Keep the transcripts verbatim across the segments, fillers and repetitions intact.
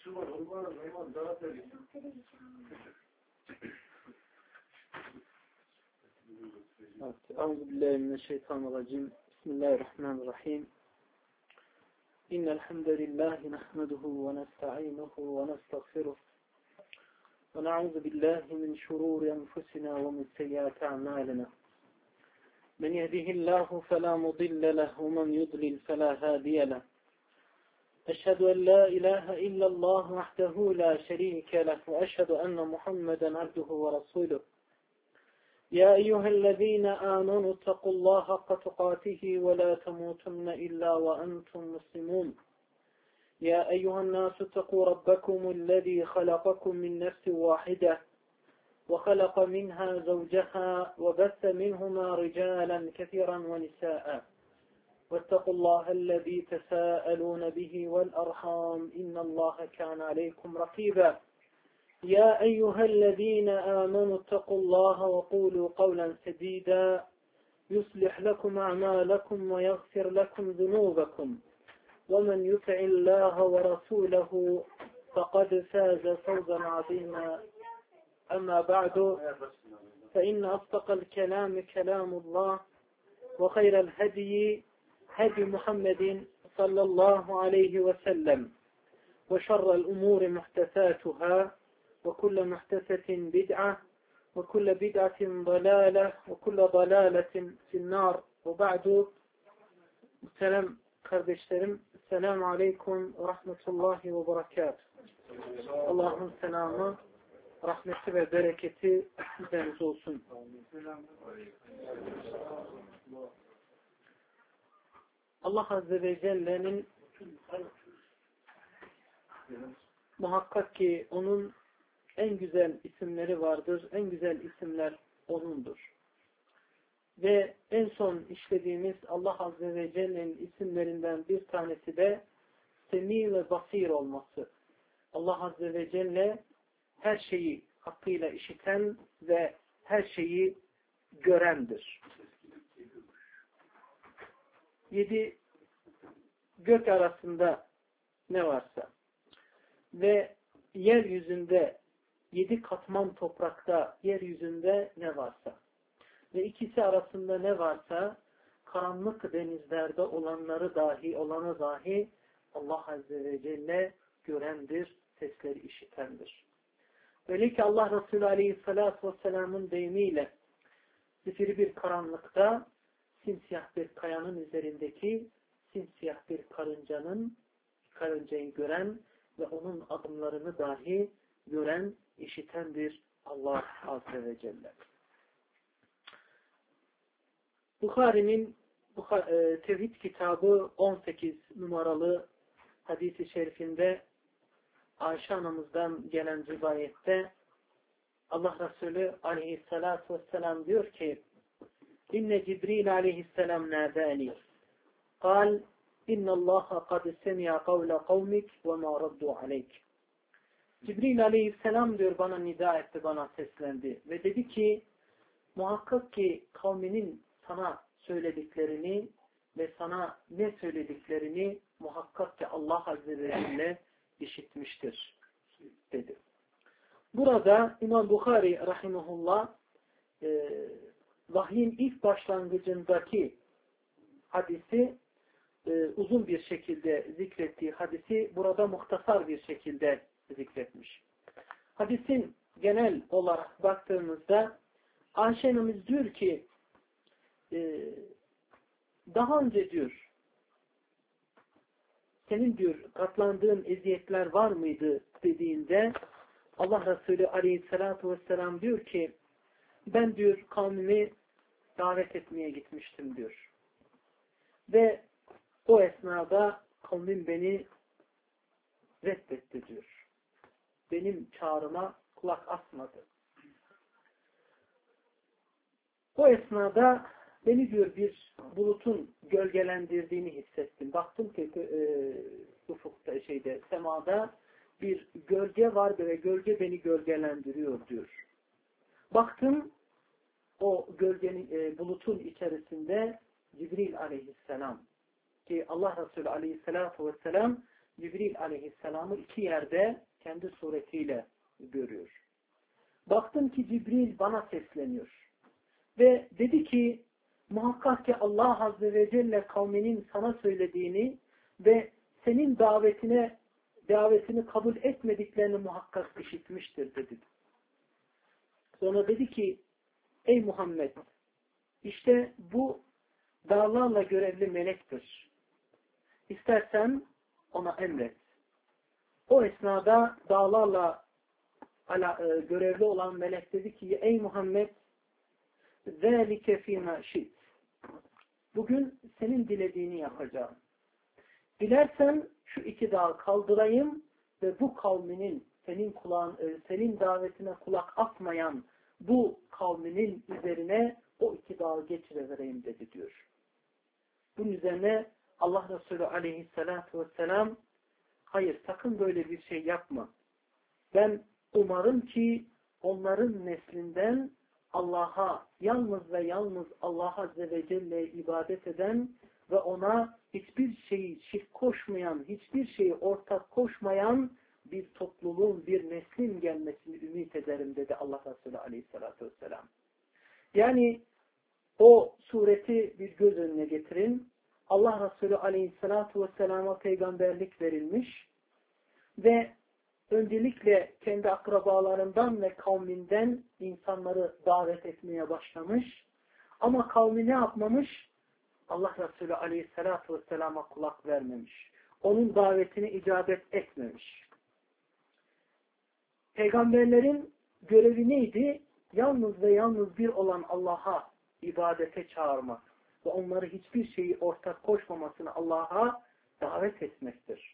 Euzubillahimineşşeytanirracim. Bismillahirrahmanirrahim. İnnel hamdelellahi nahmeduhu ve nestainuhu ve nestağfiruh. Ve na'udzu billahi min şururi enfusina ve min seyyiati a'malina. Men yehdihillahu fela mudille lehu ve men yudlil fela hadiye lehu. Eşhedü en la ilahe illallah vahdehu la şerike lehu ve eşhedü enne Muhammeden abduhu ve resuluh. يا أيها الذين آمنوا اتقوا الله حق تقاته ولا تموتن إلا وأنتم مسلمون يا أيها الناس اتقوا ربكم الذي خلقكم من نفس واحدة وخلق منها زوجها وبث منهما رجالا كثيرا ونساء واتقوا الله الذي تساءلون به والأرحام إن الله كان عليكم رقيبا يا أيها الذين آمنوا اتقوا الله وقولوا قولا سديدا يصلح لكم أعمالكم ويغفر لكم ذنوبكم ومن يطع الله ورسوله فقد فاز فوزا عظيما أما بعد فإن أصدق الكلام كلام الله وخير الهدي هدي محمد صلى الله عليه وسلم وشر الأمور محدثاتها وكل محدثة بدعة وكل بدعة ضلالة وكل ضلالة في النار وبعد السلام kardeşlerim Selamun Aleyküm ve Rahmetullahi ve Berekatuhu. Allah'ın selamı, rahmeti ve bereketi üzerinize olsun. Allah Azze ve Celle'nin muhakkak ki onun en güzel isimleri vardır. En güzel isimler O'nundur. Ve en son işlediğimiz Allah Azze ve Celle'nin isimlerinden bir tanesi de Semi ve Basir olması. Allah Azze ve Celle her şeyi hakkıyla işiten ve her şeyi görendir. Yedi gök arasında ne varsa ve yeryüzünde yedi katman toprakta, yeryüzünde ne varsa ve ikisi arasında ne varsa karanlık denizlerde olanları dahi, olanı dahi Allah Azze ve Celle görendir, sesleri işitendir. Öyle ki Allah Resulü Aleyhisselatü Vesselam'ın deyimiyle zifiri bir karanlıkta simsiyah bir kayanın üzerindeki simsiyah bir karıncanın karıncayı gören ve onun adımlarını dahi gören, işitendir Allah Azze ve Celle. Bukhari'nin e, Tevhid kitabı on sekiz numaralı hadis-i şerifinde Ayşe anamızdan gelen rivayette Allah Resulü Aleyhisselatü Vesselam diyor ki İnne Cibril Aleyhisselam nâdâni kal İnne Allaha kad semi'a kavle kavmik ve ma raddu aleyk. Cibril Aleyhisselam diyor bana nida etti, bana seslendi ve dedi ki muhakkak ki kavminin sana söylediklerini ve sana ne söylediklerini muhakkak ki Allah Azze ve Celle işitmiştir dedi. Burada İmam Bukhari rahimahullah e, vahyin ilk başlangıcındaki hadisi e, uzun bir şekilde zikrettiği hadisi burada muhtasar bir şekilde zikretmiş. Hadisin genel olarak baktığımızda Ayşe annemiz diyor ki e, daha önce diyor senin diyor katlandığın eziyetler var mıydı dediğinde Allah Resulü Aleyhisselatü Vesselam diyor ki ben diyor kavmimi davet etmeye gitmiştim diyor. Ve o esnada kavmim beni reddetti diyor. Benim çağrıma kulak asmadı. O esnada beni diyor bir bulutun gölgelendirdiğini hissettim. Baktım ki e, ufukta şeyde semada bir gölge var ve gölge beni gölgelendiriyor diyor. Baktım o gölgenin e, bulutun içerisinde Cibril Aleyhisselam ki Allah Resulü Aleyhisselatü Vesselam Cibril aleyhisselamı iki yerde kendi suretiyle görüyor. Baktım ki Cibril bana sesleniyor. Ve dedi ki muhakkak ki Allah Azze ve Celle kavminin sana söylediğini ve senin davetine davetini kabul etmediklerini muhakkak işitmiştir dedi. Sonra dedi ki ey Muhammed işte bu dağlarla görevli melektir. İstersen ona emret. O esnada dağlarla ala, e, görevli olan melek dedi ki ey Muhammed ذَٰلِكَ فِي مَا شِئْتِ bugün senin dilediğini yapacağım. Dilersen şu iki dağı kaldırayım ve bu kavminin senin kulağın, senin davetine kulak asmayan bu kavminin üzerine o iki dağı geçirivereyim dedi diyor. Bunun üzerine Allah Resulü aleyhissalatu vesselam hayır sakın böyle bir şey yapma. Ben umarım ki onların neslinden Allah'a yalnız ve yalnız Allah Azze ve Celle'ye ibadet eden ve ona hiçbir şeyi şirk koşmayan, hiçbir şeyi ortak koşmayan bir topluluğun, bir neslin gelmesini ümit ederim dedi Allah Resulü Aleyhisselatü Vesselam. Yani o sureti bir göz önüne getirin. Allah Resulü Aleyhisselatü Vesselam'a peygamberlik verilmiş ve öncelikle kendi akrabalarından ve kavminden insanları davet etmeye başlamış. Ama kavmi ne yapmamış? Allah Resulü Aleyhisselatü Vesselam'a kulak vermemiş. Onun davetini icabet etmemiş. Peygamberlerin görevi neydi? Yalnız ve yalnız bir olan Allah'a ibadete çağırmak ve onları hiçbir şeyi ortak koşmamasını Allah'a davet etmektir.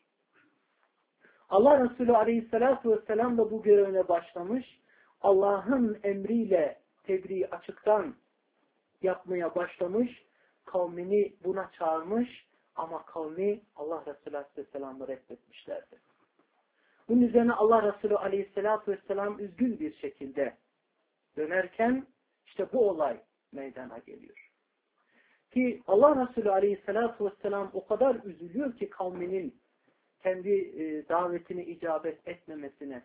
Allah Resulü Aleyhisselatü Vesselam da bu görevine başlamış. Allah'ın emriyle tebliği açıktan yapmaya başlamış. Kavmini buna çağırmış ama kavmi Allah Resulü Aleyhisselam'ı reddetmişlerdi. Bunun üzerine Allah Resulü Aleyhisselatü Vesselam üzgün bir şekilde dönerken işte bu olay meydana geliyor. Ki Allah Resulü Aleyhisselatü Vesselam o kadar üzülüyor ki kavminin kendi e, davetini icabet etmemesine.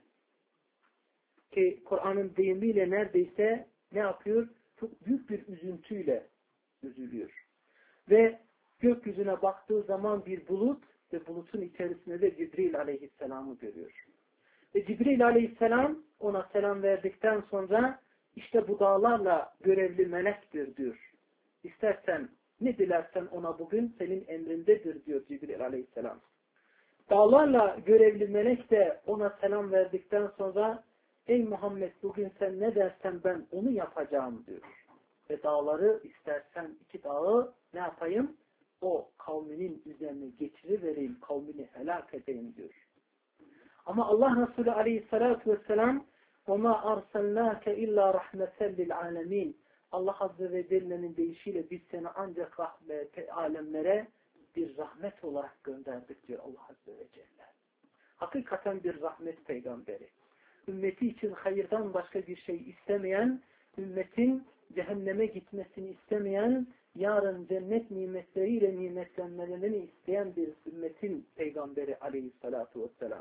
Ki Kur'an'ın deyimiyle neredeyse ne yapıyor? Çok büyük bir üzüntüyle üzülüyor. Ve gökyüzüne baktığı zaman bir bulut ve bulutun içerisinde de Cibril Aleyhisselam'ı görüyor. Ve Cibril Aleyhisselam ona selam verdikten sonra işte bu dağlarla görevli melektir diyor. İstersen ne dilersen ona bugün senin emrindedir diyor Cibril Aleyhisselam. Dağlarla görevli melek de ona selam verdikten sonra ey Muhammed bugün sen ne dersen ben onu yapacağım diyor. Ve dağları istersen iki dağı ne yapayım? O kavminin üzerine geçirivereyim, kavmini helak edeyim diyor. Ama Allah Resulü Aleyhisselatü Vesselam وَمَا أَرْسَلْنَاكَ اِلَّا رَحْمَةً لِلْعَالَمِينَ Allah Azze ve Celle'nin deyişiyle biz seni ancak rahmet, alemlere bir rahmet olarak gönderdik diyor Allah Azze ve Celle. Hakikaten bir rahmet peygamberi. Ümmeti için hayırdan başka bir şey istemeyen, ümmetin cehenneme gitmesini istemeyen, yarın cennet nimetleriyle nimetlenmelerini isteyen bir ümmetin peygamberi Aleyhissalatu vesselam.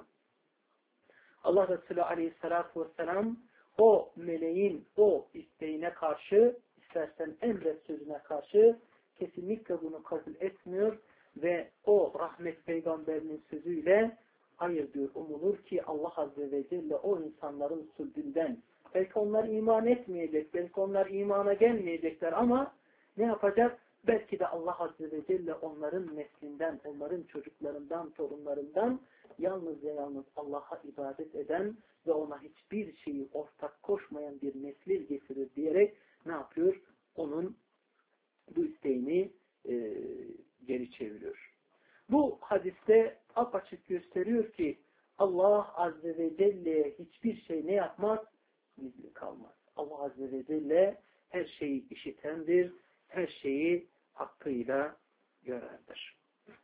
Allah Resulü Aleyhissalatu vesselam o meleğin o isteğine karşı, istersen emret sözüne karşı kesinlikle bunu kabul etmiyor ve o rahmet peygamberinin sözüyle hayır diyor, umulur ki Allah Azze ve Celle o insanların sülbünden, belki onlar iman etmeyecek, belki onlar imana gelmeyecekler ama ne yapacak? Belki de Allah Azze ve Celle onların neslinden, onların çocuklarından, torunlarından yalnız ve yalnız Allah'a ibadet eden ve ona hiçbir şeyi ortak koşmayan bir nesil getirir diyerek ne yapıyor? Onun bu isteğini e, geri çeviriyor. Bu hadiste apaçık gösteriyor ki Allah Azze ve Celle'ye hiçbir şey ne yapmaz? Gizli kalmaz. Allah Azze ve Celle her şeyi işitendir, her şeyi hakkıyla görendir.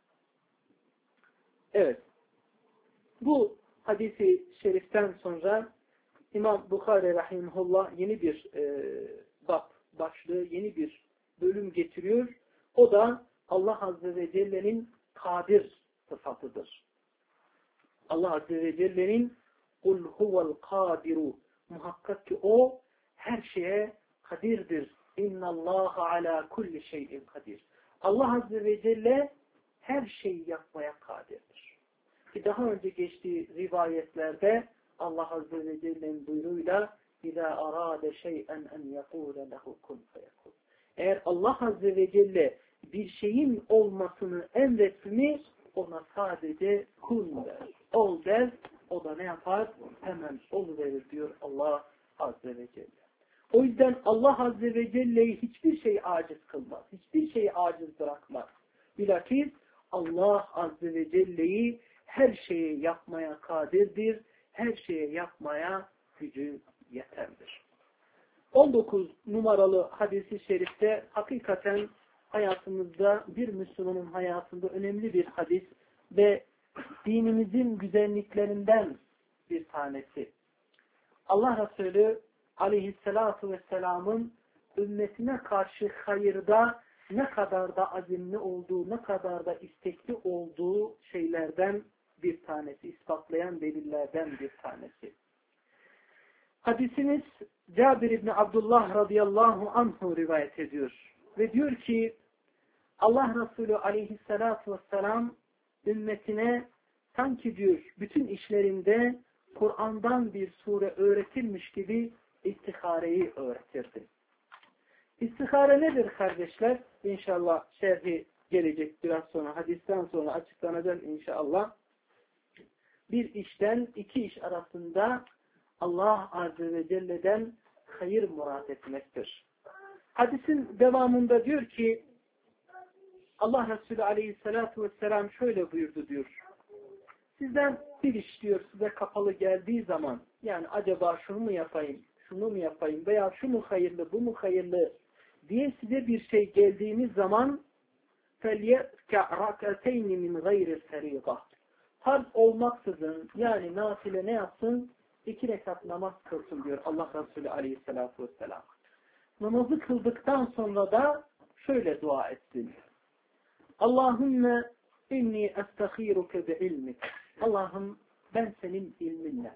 Evet. Bu hadisi şeriften sonra İmam Bukhari Rahimullah yeni bir e, bab başlığı, yeni bir bölüm getiriyor. O da Allah Azze ve Celle'nin kadir sıfatıdır. Allah Azze ve Celle'nin "Kul huvel kadiru" muhakkak ki o her şeye kadirdir. İnnallâhe alâ kulli şeyin kadir. Allah Azze ve Celle her şeyi yapmaya kadirdir. Ki daha önce geçtiği rivayetlerde Allah Azze ve Celle'nin buyruğuyla İzâ arâde şey'en en yekûle lehu kun feyekûn. Eğer Allah Azze ve Celle bir şeyin olmasını emretti mi ona sadece kun der, ol der, o da ne yapar? Hemen oluverir diyor Allah Azze ve Celle. O yüzden Allah Azze ve Celle'yi hiçbir şey aciz kılmaz. Hiçbir şey aciz bırakmaz. Bilakis Allah Azze ve Celle'yi her şeyi yapmaya kadirdir. Her şeyi yapmaya gücü yeterdir. on dokuz numaralı hadis-i şerifte hakikaten hayatımızda bir Müslümanın hayatında önemli bir hadis ve dinimizin güzelliklerinden bir tanesi. Allah Resulü aleyhissalatu vesselamın ümmetine karşı hayırda ne kadar da azimli olduğu, ne kadar da istekli olduğu şeylerden bir tanesi, ispatlayan delillerden bir tanesi. Hadisimiz Cabir İbni Abdullah radıyallahu anhu rivayet ediyor. Ve diyor ki Allah Resulü aleyhissalatu vesselam ümmetine sanki diyor bütün işlerinde Kur'an'dan bir sure öğretilmiş gibi istihareyi öğretirdi. İstihare nedir kardeşler? İnşallah şerhi gelecek biraz sonra, hadisten sonra açıklanacak inşallah. Bir işten iki iş arasında Allah Azze ve Celle'den hayır murad etmektir. Hadisin devamında diyor ki Allah Resulü Aleyhisselatü Vesselam şöyle buyurdu diyor. Sizden bir iş diyor size kapalı geldiği zaman yani acaba şunu mu yapayım, şunu mu yapayım veya şu mu hayırlı, bu mu hayırlı diye size bir şey geldiğiniz zaman فَلْيَرْكَعْ رَكَتَيْنِ مِنْ غَيْرِ الْفَرِيضَةِ farz olmaksızın yani nafile ne yapsın? İki rekat namaz kılsın diyor Allah Resulü Aleyhisselatü Vesselam. Namazı kıldıktan sonra da şöyle dua etsin. Allahümme inni estaghiruke bi ilmik. Allah'ım ben senin ilminle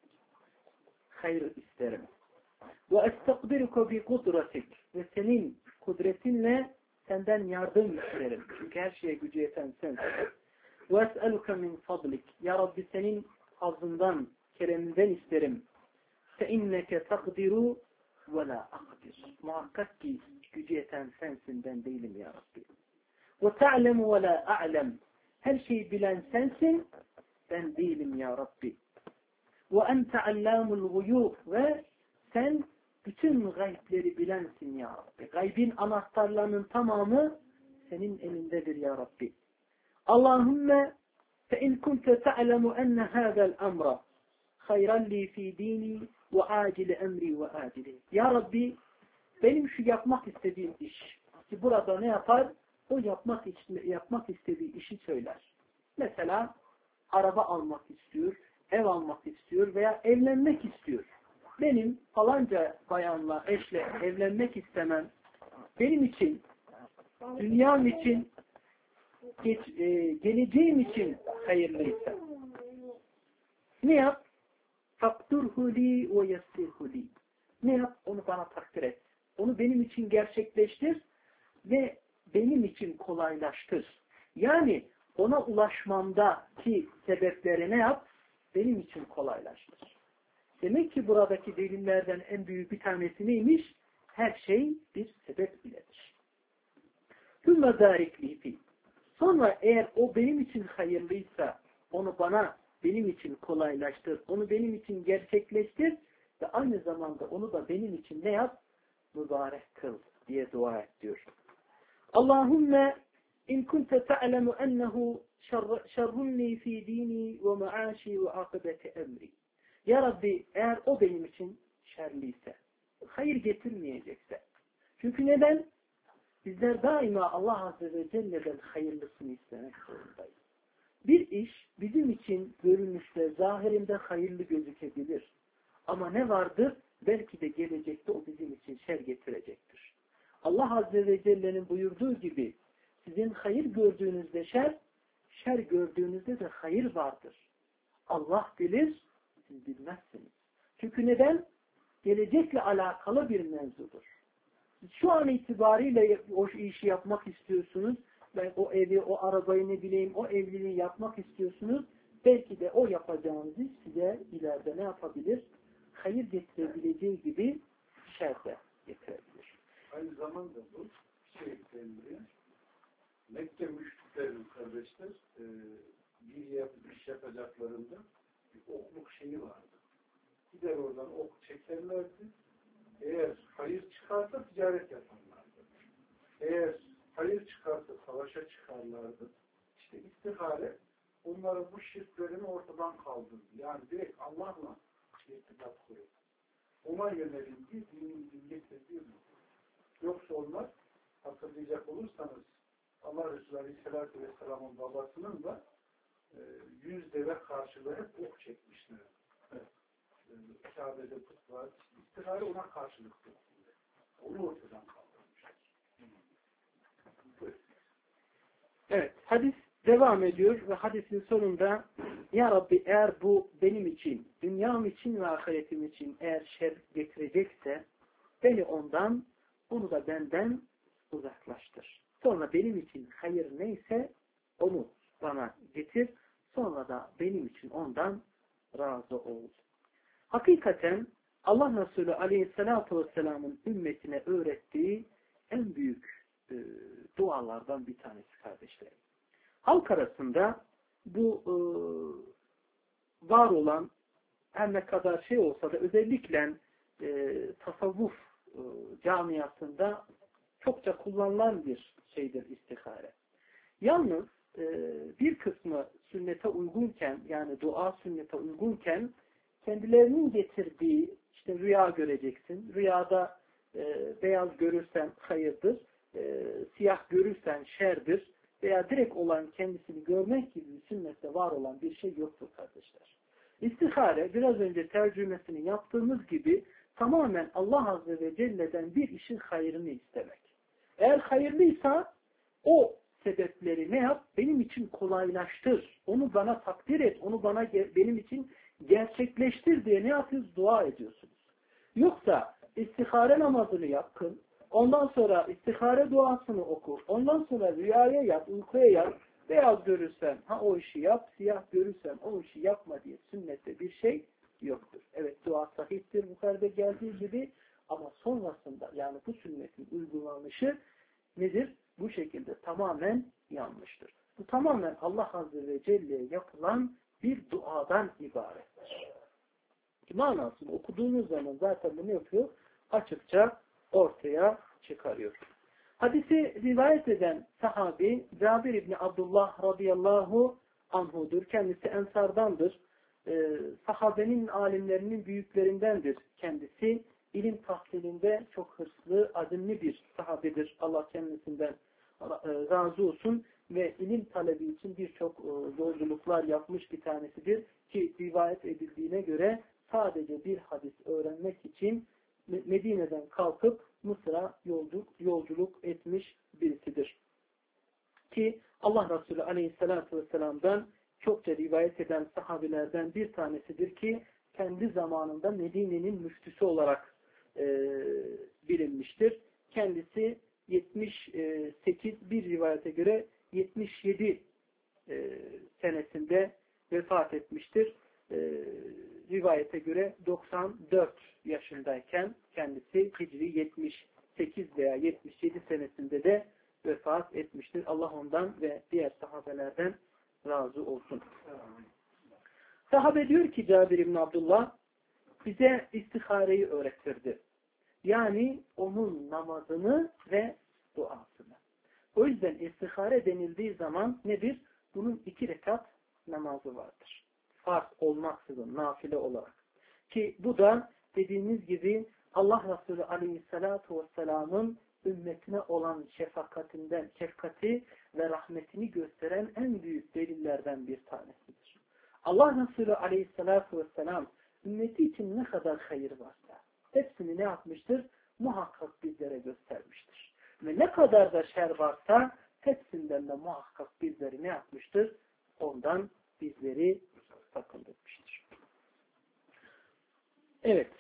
hayır isterim. Ve estagdiruke bi kudretik. Ve senin kudretinle senden yardım isterim. Çünkü her şeye gücü yeten sensin. Ve es'eluke min fadlik. Ya Rabbi senin fazlından, kereminden isterim. Fe inneke takdiru ve la akdir. Muhakkak ki gücü yeten sensin, ben değilim ya Rabbi. Ve ta'lemu ve la a'lem. Her şeyi bilen sensin, ben değilim ya Rabbi. Ve ente allamul guyub. Ve sen bütün gaybleri bilensin ya Rabbi. Gaybin anahtarlarının tamamı senin elindedir ya Rabbi. Allahümme fe in kunte ta'lemu enne hâzel emra hayran li fi dini ve acili emri ve acili. Ya Rabbi benim şu yapmak istediğim iş ki burada ne yapar? O yapmak, yapmak istediği işi söyler. Mesela araba almak istiyor, ev almak istiyor veya evlenmek istiyor. Benim falanca bayanla, eşle evlenmek istemem benim için, dünyam için, geç, e, geleceğim için hayırlıysa. Ne yap? Fakturhu li ve yessirhu li. Ne yap? Onu bana takdir et. Onu benim için gerçekleştir ve benim için kolaylaştır. Yani ona ulaşmamdaki sebepleri ne yap? Benim için kolaylaştır. Demek ki buradaki delillerden en büyük bir tanesi neymiş? Her şey bir sebep iledir. Hümme zâriklihi. Sonra eğer o benim için hayırlıysa onu bana, benim için kolaylaştır. Onu benim için gerçekleştir ve aynı zamanda onu da benim için ne yap? Mübarek kıl diye dua et diyor. Allahümme in kunte ta'lemu ennehu şerrunni fi dini ve maaşi ve akıbeti emri. Ya Rabbi eğer o benim için şerliyse, hayır getirmeyecekse. Çünkü neden? Bizler daima Allah Azze ve Celle'den hayırlısını istemek zorundayız. Bir iş bizim için görünüşte, zahirinde hayırlı gözükebilir. Ama ne vardır? Belki de gelecekte o bizim için şer getirecektir. Allah Azze ve Celle'nin buyurduğu gibi sizin hayır gördüğünüzde şer, şer gördüğünüzde de hayır vardır. Allah bilir, siz bilmezsiniz. Çünkü neden? Gelecekle alakalı bir mevzudur. Siz şu an itibariyle o işi yapmak istiyorsunuz. Ben o evi, o arabayı ne bileyim, o evliliği yapmak istiyorsunuz. Belki de o yapacağınız iş size ileride ne yapabilir? Hayır getirebileceği gibi şer de getirebilir. Aynı zamanda bu şey emri, Mekke müşriklerin kardeşler e, bir yap, iş yapacaklarında bir okluk şeyi vardı. Gider oradan ok çekerlerdi. Eğer hayır çıkarsa ticaret yaparlardı. Eğer hayır çıkarsa savaşa çıkarlardı. İşte istihare onların bu şirklerini ortadan kaldırdı. Yani direkt Allah'la irtibat kuruyor. Ona yönelildi, dinin getirdiği bu. Yoksa onlar, hatırlayacak olursanız, Allah Resulü Aleyhisselatü Vesselam'ın babasının da e, yüz deve karşılığı hep ok çekmişler. Evet. E, Kabe'de put var. İstihare ona karşılık tutuldu. Onu ortadan kaldırmışlar. Evet, hadis devam ediyor ve hadisin sonunda Ya Rabbi eğer bu benim için, dünyam için ve ahiretim için eğer şer getirecekse beni ondan, onu da benden uzaklaştır. Sonra benim için hayır neyse onu bana getir. Sonra da benim için ondan razı ol. Hakikaten Allah Resulü Aleyhisselatü Vesselam'ın ümmetine öğrettiği en büyük e, dualardan bir tanesi kardeşlerim. Halk arasında bu e, var olan her ne kadar şey olsa da özellikle e, tasavvuf e, camiasında çokça kullanılan bir şeydir istihare. Yalnız e, bir kısmı sünnete uygunken yani dua sünnete uygunken kendilerinin getirdiği işte rüya göreceksin. Rüyada e, beyaz görürsen hayırdır. E, siyah görürsen şerdir. Veya direkt olan kendisini görmek gibi sünnette var olan bir şey yoktur kardeşler. İstihare biraz önce tercümesini yaptığımız gibi tamamen Allah Azze ve Celle'den bir işin hayrını istemek. Eğer hayırlıysa o sebepleri ne yap? Benim için kolaylaştır. Onu bana takdir et. Onu bana benim için gerçekleştir diye ne yapıyoruz? Dua ediyorsunuz. Yoksa istihare namazını yapın. Ondan sonra istihare duasını oku. Ondan sonra rüyaya yat, uykuya yat. Beyaz görürsen ha o işi yap, siyah görürsen o işi yapma diye sünnette bir şey yoktur. Evet dua sahiptir yukarıda geldiği gibi ama sonrasında yani bu sünnetin uygulanışı nedir? Bu şekilde tamamen yanlıştır. Bu tamamen Allah Azze ve Celle'ye yapılan bir duadan ibarettir. Manasını okuduğunuz zaman zaten bunu yapıyor? Açıkça ortaya çıkarıyor. Hadisi rivayet eden sahabi Cabir İbni Abdullah radıyallahu anhudur. Kendisi ensardandır. Ee, sahabenin alimlerinin büyüklerindendir kendisi. İlim tahsilinde çok hırslı, azimli bir sahabedir. Allah kendisinden razı olsun ve ilim talebi için birçok yolculuklar yapmış bir tanesidir. Ki rivayet edildiğine göre sadece bir hadis öğrenmek için Medine'den kalkıp Mısır'a yolculuk, yolculuk etmiş birisidir. Ki Allah Resulü Aleyhisselatü Vesselam'dan çokça rivayet eden sahabilerden bir tanesidir ki kendi zamanında Medine'nin müftüsü olarak e, bilinmiştir. Kendisi yetmiş sekiz bir rivayete göre yetmiş yedi e, senesinde vefat etmiştir. E, rivayete göre doksan dört yaşındayken kendisi Hicri yetmiş sekiz veya yetmiş yedi senesinde de vefat etmiştir. Allah ondan ve diğer sahabelerden razı olsun. Sahabe diyor ki Cabir İbni Abdullah bize istihareyi öğretirdi. Yani onun namazını ve duasını. O yüzden istihare denildiği zaman nedir? Bunun iki rekat namazı vardır. Farz olmaksızın, nafile olarak. Ki bu da dediğimiz gibi Allah Resulü Aleyhisselatü Vesselam'ın ümmetine olan şefakatinden, şefkati ve rahmetini gösteren en büyük delillerden bir tanesidir. Allah Resulü Aleyhisselatü Vesselam ümmeti için ne kadar hayır varsa hepsini ne yapmıştır? Muhakkak bizlere göstermiştir. Ve ne kadar da şer varsa hepsinden de muhakkak bizleri ne yapmıştır? Ondan bizleri sakındırmıştır. Evet.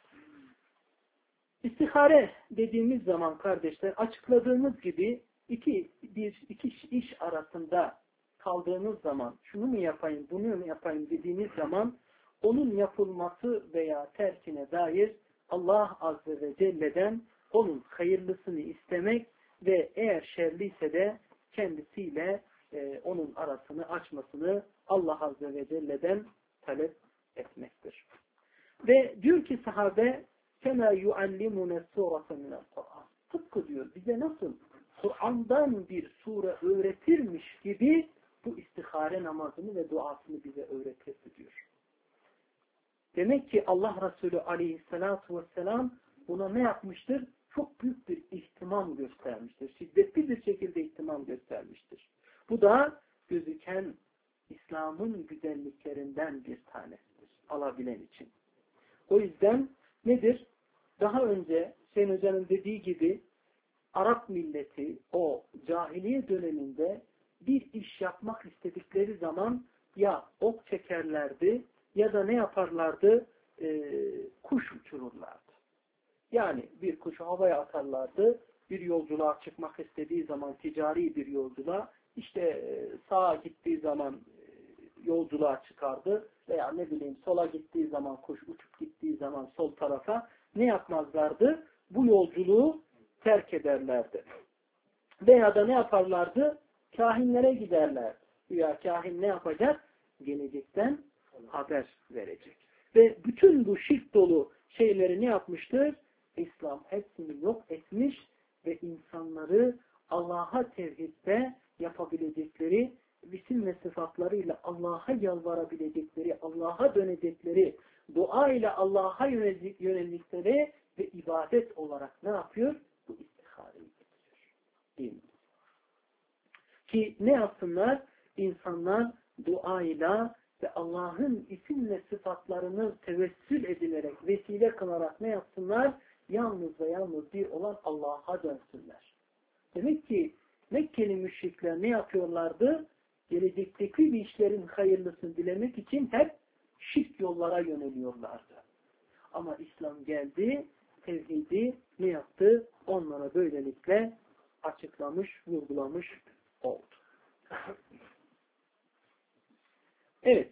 İstihare dediğimiz zaman kardeşler, açıkladığımız gibi iki, bir, iki iş arasında kaldığınız zaman şunu mu yapayım, bunu mu yapayım dediğiniz zaman onun yapılması veya terkine dair Allah Azze ve Celle'den onun hayırlısını istemek ve eğer şerliyse de kendisiyle e, onun arasını açmasını Allah Azze ve Celle'den talep etmektir. Ve diyor ki sahabe كَمَا يُعَلِّمُنَ سُورَةً مِنَ الْقُرْآنِ Tıpkı diyor bize nasıl Kur'an'dan bir sure öğretirmiş gibi bu istihare namazını ve duasını bize öğretirdi diyor. Demek ki Allah Resulü aleyhissalatu vesselam buna ne yapmıştır? Çok büyük bir ihtimam göstermiştir. Şiddetli bir şekilde ihtimam göstermiştir. Bu da gözüken İslam'ın güzelliklerinden bir tanesidir. Alabilen için. O yüzden nedir? Daha önce Hüseyin Hoca'nın dediği gibi Arap milleti o cahiliye döneminde bir iş yapmak istedikleri zaman ya ok çekerlerdi ya da ne yaparlardı? Ee, kuş uçururlardı. Yani bir kuşu havaya atarlardı. Bir yolculuğa çıkmak istediği zaman ticari bir yolculuğa işte sağa gittiği zaman yolculuğa çıkardı veya ne bileyim sola gittiği zaman kuş uçup gittiği zaman sol tarafa ne yapmazlardı? Bu yolculuğu terk ederlerdi. Veya da ne yaparlardı? Kahinlere giderler. Ya kahin ne yapacak? Gelecekten haber verecek. Ve bütün bu şirk dolu şeyleri ne yapmıştır? İslam hepsini yok etmiş ve insanları Allah'a tevhidde yapabilecekleri isim ve sıfatlarıyla Allah'a yalvarabilecekleri, Allah'a dönecekleri, dua ile Allah'a yöneldikleri ve ibadet olarak ne yapıyor? Bu istihareyi getiriyor. Değil mi? Ki ne yapsınlar? İnsanlar duayla ve Allah'ın isim ve sıfatlarını tevessül edilerek, vesile kılarak ne yapsınlar? Yalnız ve yalnız bir olan Allah'a dönsünler. Demek ki Mekkeli müşrikler ne yapıyorlardı? Gelecekteki bir işlerin hayırlısını dilemek için hep şirk yollara yöneliyorlardı. Ama İslam geldi, tevhidi ne yaptı? Onlara böylelikle açıklamış, vurgulamış oldu. Evet.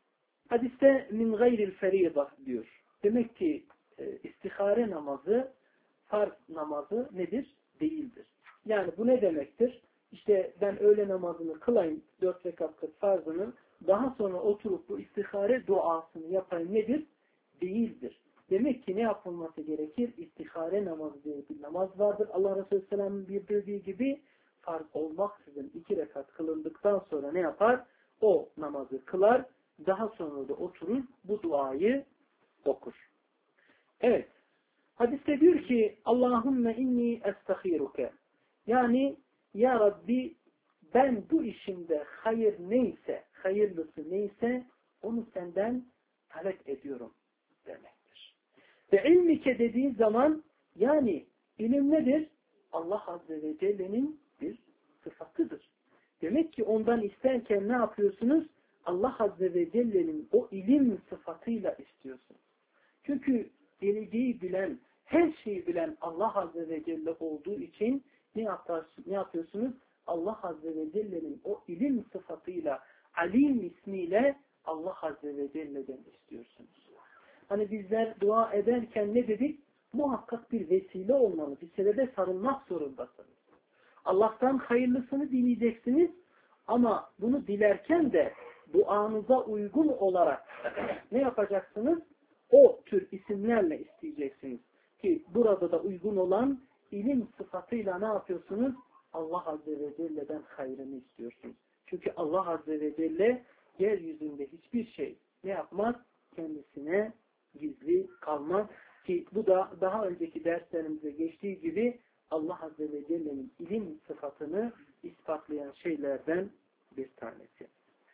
Hadiste min gayril ferida diyor. Demek ki e, istihare namazı, farz namazı nedir? Değildir. Yani bu ne demektir? İşte ben öğle namazını kılayım, dört rekat kıl farzının, daha sonra oturup bu istihare duasını yapayım nedir? Değildir. Demek ki ne yapılması gerekir? İstihare namazı diye bir namaz vardır. Allah Resulü Aleyhisselam'ın bildirdiği gibi farz olmaksızın iki rekat kılındıktan sonra ne yapar? O namazı kılar, daha sonra da oturur, bu duayı okur. Evet. Hadiste diyor ki Allahümme inni estahiruke. Yani ya Rabbi ben bu işimde hayır neyse, hayırlısı neyse onu senden talep ediyorum demektir. Ve ilmike dediği zaman yani ilim nedir? Allah Azze ve Celle'nin bir sıfatıdır. Demek ki ondan isterken ne yapıyorsunuz? Allah Azze ve Celle'nin o ilim sıfatıyla istiyorsunuz. Çünkü geleceği bilen, her şeyi bilen Allah Azze ve Celle olduğu için ne, yaparsın, ne yapıyorsunuz? Allah Azze ve Celle'nin o ilim sıfatıyla, alim ismiyle Allah Azze ve Celle'den istiyorsunuz. Hani bizler dua ederken ne dedik? Muhakkak bir vesile olmalı, bir sebebe sarılmak zorundasınız. Allah'tan hayırlısını dileyeceksiniz ama bunu dilerken de duanıza uygun olarak ne yapacaksınız? O tür isimlerle isteyeceksiniz. Ki burada da uygun olan ilim sıfatıyla ne yapıyorsunuz? Allah Azze ve Celle'den hayrını istiyorsunuz. Çünkü Allah Azze ve Celle yeryüzünde hiçbir şey ne yapmaz? Kendisine gizli kalmaz. Ki bu da daha önceki derslerimizde geçtiği gibi Allah Azze ve Celle'nin ilim sıfatını ispatlayan şeylerden bir tanesi.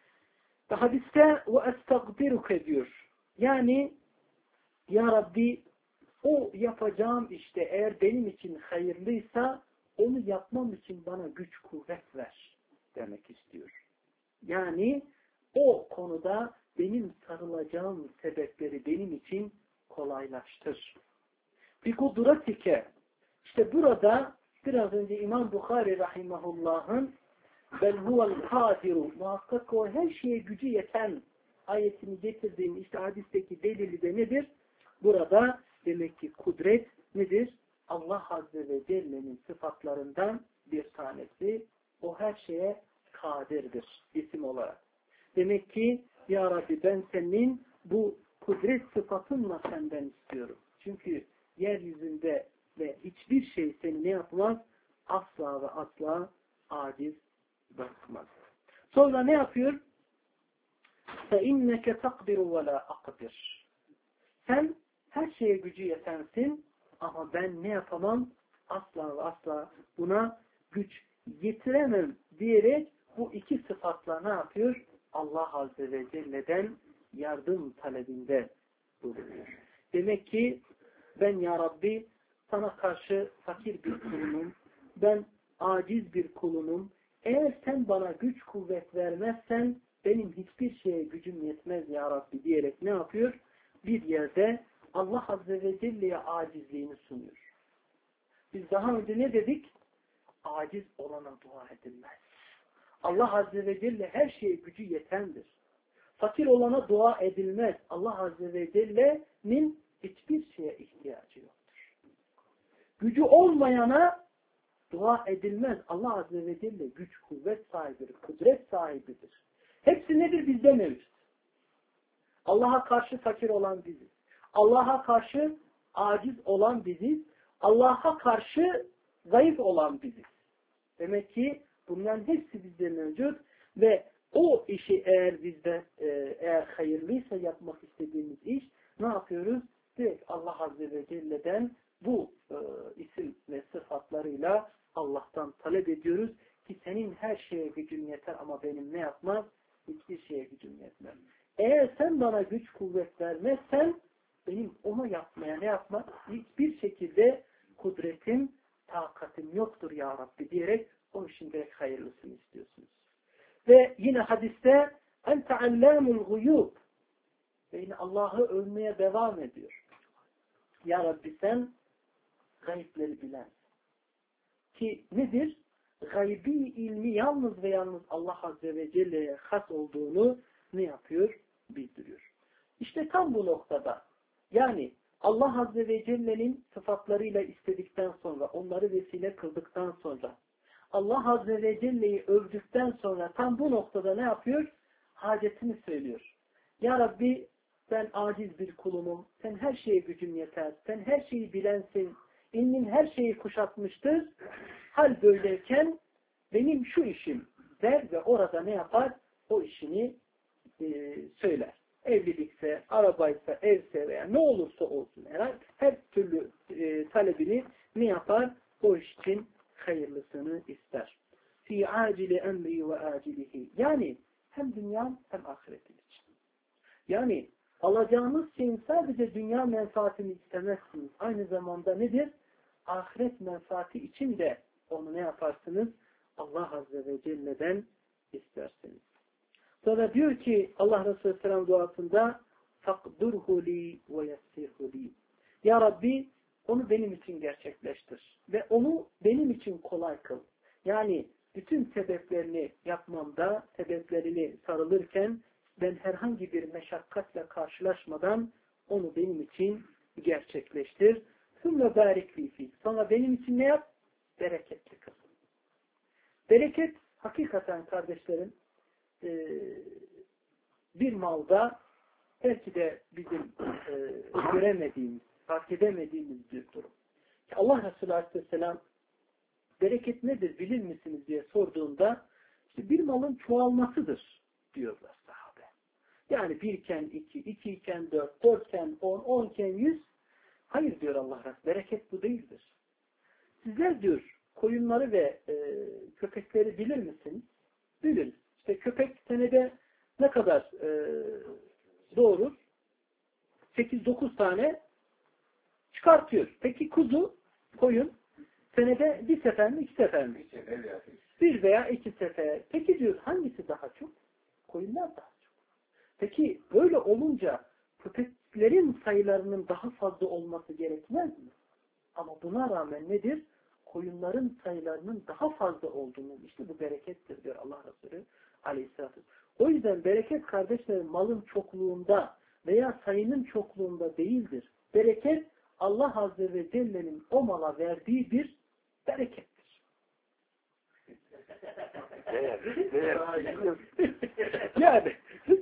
Ve hadiste ve estagfiruke diyor. Yani ya Rabbi o yapacağım işte eğer benim için hayırlıysa onu yapmam için bana güç kuvvet ver demek istiyor. Yani o konuda benim sarılacağım sebepleri benim için kolaylaştır. Bir kudretike, işte burada biraz önce İmam Bukhari rahimahullah'ın bel huvel kadiru, muhakkak o her şeye gücü yeten ayetini getirdiğim işte hadisteki delili de nedir? Burada demek ki kudret nedir? Allah Azze ve Celle'nin sıfatlarından bir tanesi. O her şeye kadirdir isim olarak. Demek ki Ya Rabbi ben senin bu kudret sıfatınla senden istiyorum. Çünkü yeryüzünde ve hiçbir şey seni ne yapmaz? Asla ve asla aciz bırakmaz. Sonra ne yapıyor? فَاِنَّكَ تَقْدِرُ وَلَا أَقْدِرُ. Sen her şeye gücü yetensin ama ben ne yapamam? Asla ve asla buna güç yetiremem diyerek bu iki sıfatla ne yapıyor? Allah Azze ve Celle'den yardım talebinde bulunuyor. Demek ki ben Ya Rabbi sana karşı fakir bir kulunum, ben aciz bir kulunum. Eğer sen bana güç kuvvet vermezsen benim hiçbir şeye gücüm yetmez Ya Rabbi diyerek ne yapıyor? Bir yerde Allah Azze ve Celle'ye acizliğini sunuyor. Biz daha önce ne dedik? Aciz olana dua edilmez. Allah Azze ve Celle her şeye gücü yetendir. Fakir olana dua edilmez. Allah Azze ve Celle'nin hiçbir şeye ihtiyacı yoktur. Gücü olmayana dua edilmez. Allah Azze ve Celle güç, kuvvet sahibidir, kudret sahibidir. Hepsi nedir? Bizde mevcut. Allah'a karşı fakir olan biziz. Allah'a karşı aciz olan biziz. Allah'a karşı zayıf olan biziz. Demek ki bunların hepsi bizde mevcut ve o işi eğer bizde e, eğer hayırlıysa yapmak istediğimiz iş ne yapıyoruz? Direkt Allah Azze ve Celle'den bu e, isim ve sıfatlarıyla Allah'tan talep ediyoruz ki senin her şeye gücün yeter ama benim ne yapmaz? Hiçbir şeye gücüm yetmez. Eğer sen bana güç kuvvet vermezsen benim onu yapmaya ne yapmaz? Hiçbir şekilde kudretim, takatim yoktur Ya Rabbi diyerek o işin direkt hayırlısını istiyorsunuz. Ve yine hadiste ente allamul guyub ve yine Allah'ı övmeye devam ediyor. Ya Rabbi sen gayipleri bilen. Ki nedir? Gaybi ilmi yalnız ve yalnız Allah Azze ve Celle'ye has olduğunu ne yapıyor? Bildiriyor. İşte tam bu noktada yani Allah Azze ve Celle'nin sıfatlarıyla istedikten sonra, onları vesile kıldıktan sonra, Allah Azze ve Celle'yi övdükten sonra tam bu noktada ne yapıyor? Hacetini söylüyor. Ya Rabbi ben aciz bir kulumum, sen her şeye gücün yeter, sen her şeyi bilensin, ilmin her şeyi kuşatmıştır. Hal böyleyken benim şu işim der ve orada ne yapar? O işini e, söyler. Evlilikse, arabaysa, evse veya ne olursa olsun herhalde her türlü e, talebini ne yapar? O iş için hayırlısını ister. Fi acili emri ve acilihi. Yani hem dünya hem ahiretin için. Yani alacağınız şeyin sadece dünya menfaatini istemezsiniz. Aynı zamanda nedir? Ahiret menfaati için de onu ne yaparsınız? Allah Azze ve Celle'den istersiniz. Sonra diyor ki Allah Resulü Selam duasında فَقْدُرْهُ لِي وَيَسِّرْهُ لِي. Ya Rabbi onu benim için gerçekleştir. Ve onu benim için kolay kıl. Yani bütün sebeplerini yapmamda, sebeplerini sarılırken ben herhangi bir meşakkatle karşılaşmadan onu benim için gerçekleştir. ثُمَّ بَارِكْ فِي. Sonra benim için ne yap? Bereketli kıl. Bereket hakikaten kardeşlerim bir malda belki de bizim göremediğimiz, fark edemediğimiz bir durum. Allah Resulü Aleyhisselam bereket nedir bilir misiniz diye sorduğunda işte bir malın çoğalmasıdır diyorlar sahabe. Yani birken iki, iki iken dört, dörtken on, onken yüz. Hayır diyor Allah Resulü. Bereket bu değildir. Sizler diyor koyunları ve e, köpekleri bilir misiniz? Biliriz. İşte köpek senede ne kadar e, doğurur? sekiz dokuz tane çıkartıyor. Peki kuzu, koyun senede bir sefer mi, iki sefer mi? Bir veya iki sefer. Peki diyor hangisi daha çok? Koyunlar daha çok. Peki böyle olunca köpeklerin sayılarının daha fazla olması gerekmez mi? Ama buna rağmen nedir? Koyunların sayılarının daha fazla olduğunu, işte bu berekettir diyor Allah Resulü Aleyhisselatü. O yüzden bereket kardeşlerim malın çokluğunda veya sayının çokluğunda değildir. Bereket Allah Azze ve Celle'nin o mala verdiği bir berekettir. Yani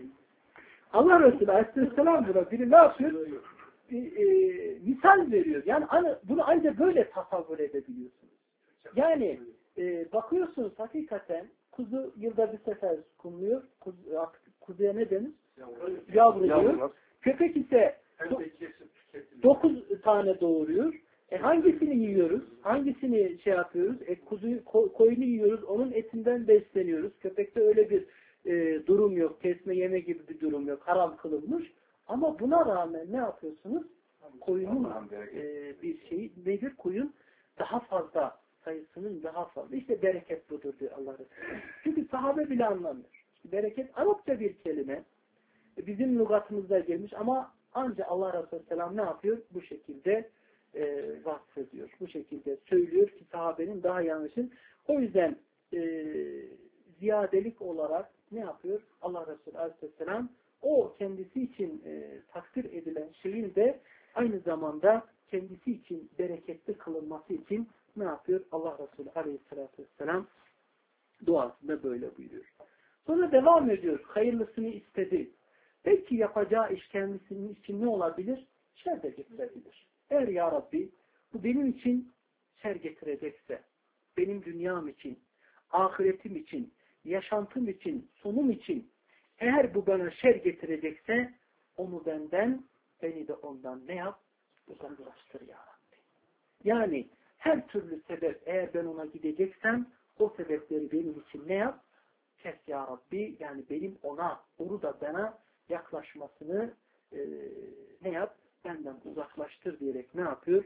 Allah Resulü Aleyhisselam buna biri ne yapıyor? Bir, e, misal veriyor. Yani bunu ancak böyle tasavvur edebiliyorsunuz. Yani e, bakıyorsunuz hakikaten kuzu yılda bir sefer kumluyor. Kuzu, kuzuya ne denir? Yavru diyor. Köpek ise do, dokuz tane doğuruyor. E hangisini yiyoruz? Hangisini şey yapıyoruz? E kuzuyu, ko, koyunu yiyoruz. Onun etinden besleniyoruz. Köpekte öyle bir e, durum yok. Kesme yeme gibi bir durum yok. Haram kılınmış. Ama buna rağmen ne yapıyorsunuz? Koyunun e, bir şeyi nedir? Koyun daha fazla, sayısının daha fazla. İşte bereket budur diyor Allah Resulü. Çünkü sahabe bile anlamıyor. İşte bereket Arapça bir kelime. Bizim lügatımızda gelmiş ama ancak Allah Resulü Selam ne yapıyor? Bu şekilde e, vasfediyor. Bu şekilde söylüyor ki sahabenin daha yanlışın. O yüzden e, ziyadelik olarak ne yapıyor? Allah Resulü Aleyhisselam o kendisi için e, takdir edilen şeyin de aynı zamanda kendisi için bereketli kılınması için ne yapıyor? Allah Resulü Aleyhisselatü Vesselam duasında böyle buyuruyor. Sonra devam ediyor. Hayırlısını istedi. Belki yapacağı iş kendisinin için ne olabilir? Şer de getirebilir. Eğer ya Rabbi bu benim için şer getirecekse, benim dünyam için, ahiretim için, yaşantım için, sonum için eğer bu bana şer getirecekse onu benden, beni de ondan ne yap? Uzaklaştır ya Rabbi. Yani her türlü sebep eğer ben ona gideceksem o sebepleri benim için ne yap? Kes ya Rabbi. Yani benim ona, onu da bana yaklaşmasını e, ne yap? Benden uzaklaştır diyerek ne yapıyor?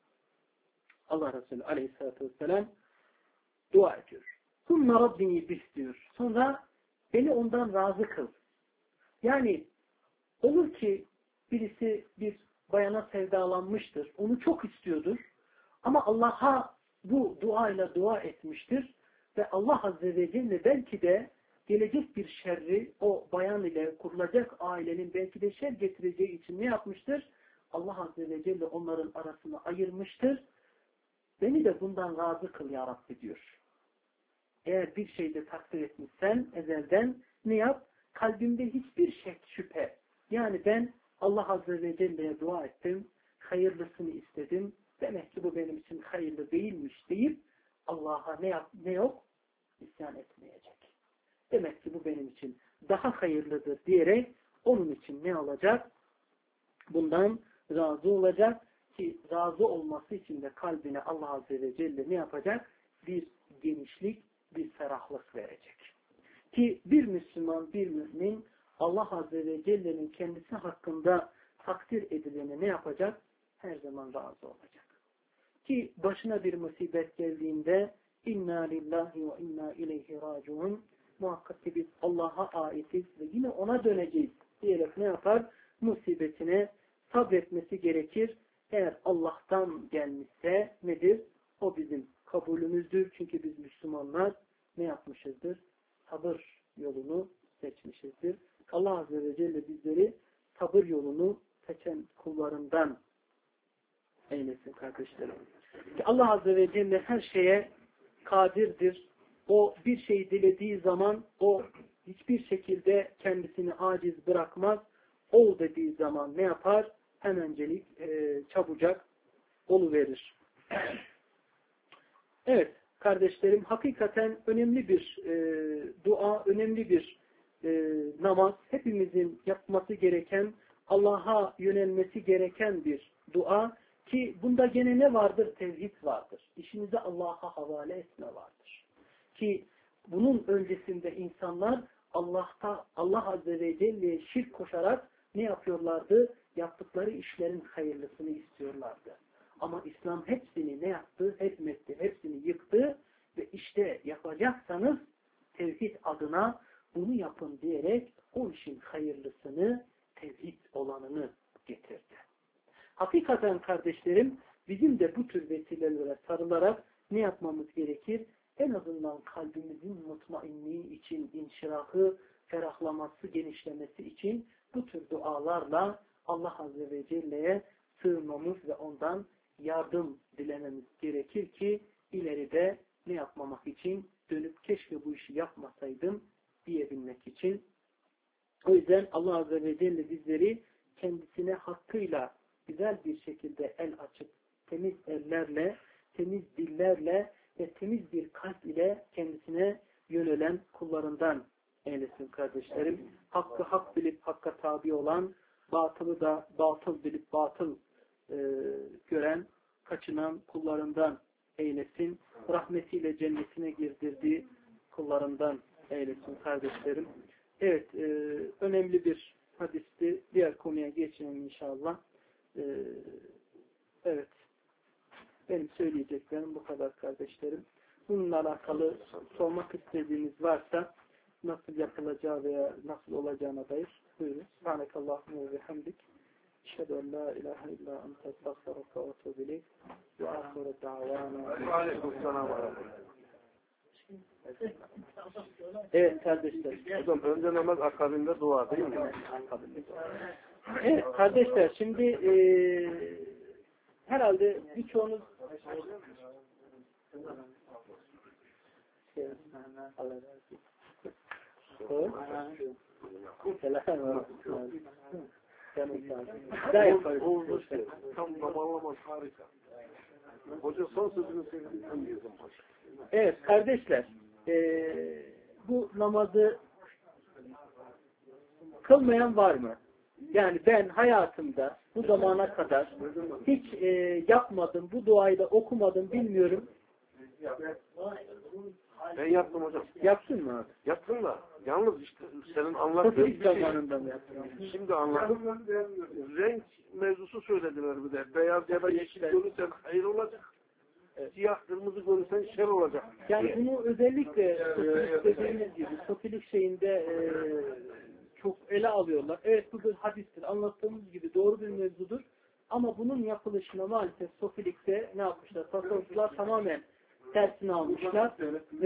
Allah Resulü Aleyhisselatü Vesselam dua ediyor. Sümme Rabbini bis diyor. Sonra beni ondan razı kıl. Yani olur ki birisi bir bayana sevdalanmıştır. Onu çok istiyordur. Ama Allah'a bu duayla dua etmiştir. Ve Allah Azze ve Celle belki de gelecek bir şerri o bayan ile kurulacak ailenin belki de şer getireceği için ne yapmıştır? Allah Azze ve Celle onların arasını ayırmıştır. Beni de bundan razı kıl ya Rabbi diyor. Eğer bir şeyde takdir etmişsen ezelden ne yap? Kalbimde hiçbir şek, şüphe. Yani ben Allah Azze ve Celle'ye dua ettim. Hayırlısını istedim. Demek ki bu benim için hayırlı değilmiş deyip Allah'a ne yap, ne yok? İsyan etmeyecek. Demek ki bu benim için daha hayırlıdır diyerek onun için ne olacak? Bundan razı olacak ki razı olması için de kalbine Allah Azze ve Celle ne yapacak? Bir genişlik, bir ferahlık verecek. Ki bir Müslüman, bir mümin Allah Azze ve Celle'nin kendisi hakkında takdir edileni ne yapacak? Her zaman razı olacak. Ki başına bir musibet geldiğinde inna lillahi ve inna ileyhi raciun muhakkak ki biz Allah'a aitiz ve yine ona döneceğiz diyerek ne yapar? Musibetine sabretmesi gerekir. Eğer Allah'tan gelmişse nedir? O bizim kabulümüzdür. Çünkü biz Müslümanlar ne yapmışızdır? Sabır yolunu seçmişizdir. Allah Azze ve Celle bizleri sabır yolunu seçen kullarından eylesin kardeşlerim. Ki Allah Azze ve Celle her şeye kadirdir. O bir şey dilediği zaman o hiçbir şekilde kendisini aciz bırakmaz. Ol dediği zaman ne yapar? Hemencelik e, çabucak oluverir. Evet kardeşlerim hakikaten önemli bir e, dua, önemli bir e, namaz. Hepimizin yapması gereken, Allah'a yönelmesi gereken bir dua. Ki bunda gene ne vardır? Tevhid vardır. İşinizi Allah'a havale etme vardır. Ki bunun öncesinde insanlar Allah'ta, Allah Azze ve Celle'ye şirk koşarak ne yapıyorlardı? Yaptıkları işlerin hayırlısını istiyorlardı. Ama İslam hepsini ne yaptı? Hepmetti, hepsini yıktı ve işte yapacaksanız tevhid adına bunu yapın diyerek o işin hayırlısını Hakikaten kardeşlerim, bizim de bu tür vesilelere sarılarak ne yapmamız gerekir? En azından kalbimizin mutmainliği için, inşirahı, ferahlaması, genişlemesi için bu tür dualarla Allah Azze ve Celle'ye sığınmamız ve ondan yardım dilememiz gerekir ki ileride ne yapmamak için? Dönüp keşke bu işi yapmasaydım diyebilmek için. O yüzden Allah Azze ve Celle bizleri kendisine hakkıyla güzel bir şekilde el açıp temiz ellerle, temiz dillerle ve temiz bir kalp ile kendisine yönelen kullarından eylesin kardeşlerim. Hakkı hak bilip hakka tabi olan, batılı da batıl bilip batıl e, gören, kaçınan kullarından eylesin. Rahmetiyle cennetine girdirdiği kullarından eylesin kardeşlerim. Evet, e, önemli bir hadisti. Diğer konuya geçelim inşallah. E, evet. Benim söyleyeceklerim bu kadar kardeşlerim. Bununla alakalı sormak istediğiniz varsa nasıl yapılacağı veya nasıl olacağına dair buyurun. Subhanakallahumma ve hamdik. Eşhedü en la ilahe illa ente estağfiruke ve etûbü ileyk. Ve âhiru da'vana. Aleykümselam. Evet kardeşler. Hocam önce namaz, akabinde dua değil mi? Evet kardeşler, şimdi e, herhalde birçoğunuz Allah Tam zamanlamaz, harika. Hoca son sözünü sevdiğim diyordum. Evet kardeşler, e, bu namazı kılmayan var mı? Yani ben hayatımda bu zamana kadar hiç e, yapmadım, bu duayı da okumadım, bilmiyorum. Ben yaptım hocam. Yapsın mı abi? Yaptım da. Yalnız işte senin anlattığın bir şey. Zamanında mı yaptın? Şimdi anladım. Renk mevzusu söylediler bir de. Beyaz ya da yeşil görürsen hayır olacak. Siyah, kırmızı görürsen şer olacak. Yani bunu özellikle sofilik dediğimiz gibi, sofilik şeyinde e, çok ele alıyorlar. Evet bu bir hadistir. Anlattığımız gibi doğru bir mevzudur. Ama bunun yapılışına maalesef sofilikte ne yapmışlar? Tasavvuflar tamamen tersini almışlar ve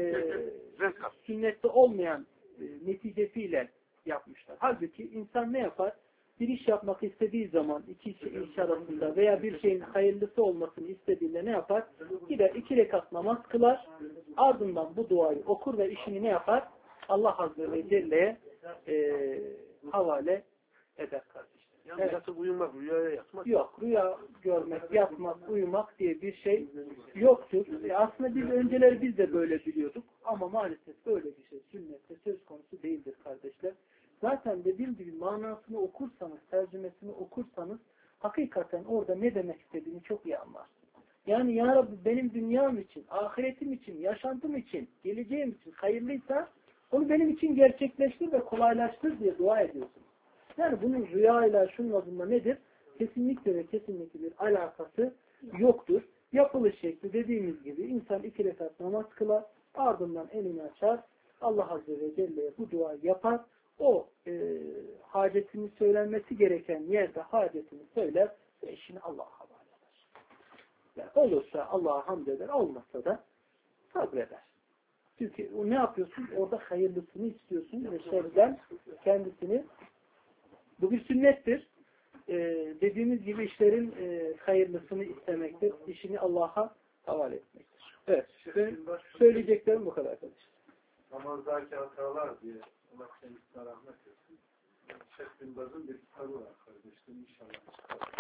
e, sünnette olmayan e, neticesiyle yapmışlar. Halbuki insan ne yapar? Bir iş yapmak istediği zaman iki iş arasında veya bir şeyin hayırlısı olmasını istediğinde ne yapar? Gider iki rekat namaz kılar, ardından bu duayı okur ve işini ne yapar? Allah Azze ve Celle'ye e, havale eder kardeşler. Yani evet. Yatıp uyumak, rüyaya yatmak. Yok, rüya görmek, yatmak, uyumak diye bir şey yoktur. E aslında biz önceleri biz de böyle biliyorduk ama maalesef böyle bir şey sünnette söz konusu değildir kardeşler. Zaten dediğim gibi manasını okursanız, tercümesini okursanız hakikaten orada ne demek istediğini çok iyi anlarsınız. Yani ya Rabbi benim dünyam için, ahiretim için, yaşantım için, geleceğim için hayırlıysa onu benim için gerçekleştir ve kolaylaştır diye dua ediyorsunuz. Yani bunun rüyayla şunla bununla nedir? Kesinlikle ve kesinlikle bir alakası yoktur. Yapılış şekli dediğimiz gibi insan iki rekat namaz kılar, ardından elini açar, Allah Azze ve Celle'ye bu duayı yapar. O e, hacetini söylenmesi gereken yerde hacetini söyler ve işini Allah'a havale eder. Yani olursa Allah'a hamd eder, olmazsa da sabreder. Çünkü o ne yapıyorsun? Orada hayırlısını istiyorsun ve şerden kendisini. Bu bir sünnettir. Ee, dediğimiz gibi işlerin e, hayırlısını istemektir. İşini Allah'a havale etmektir. Evet. Benim söyleyeceklerim bu kadar arkadaşlar. Namazdaki hatalar diye Allah kendisine rahmet etsin. Şeyh Bin Baz'ın bir kitabı var kardeşlerim inşallah.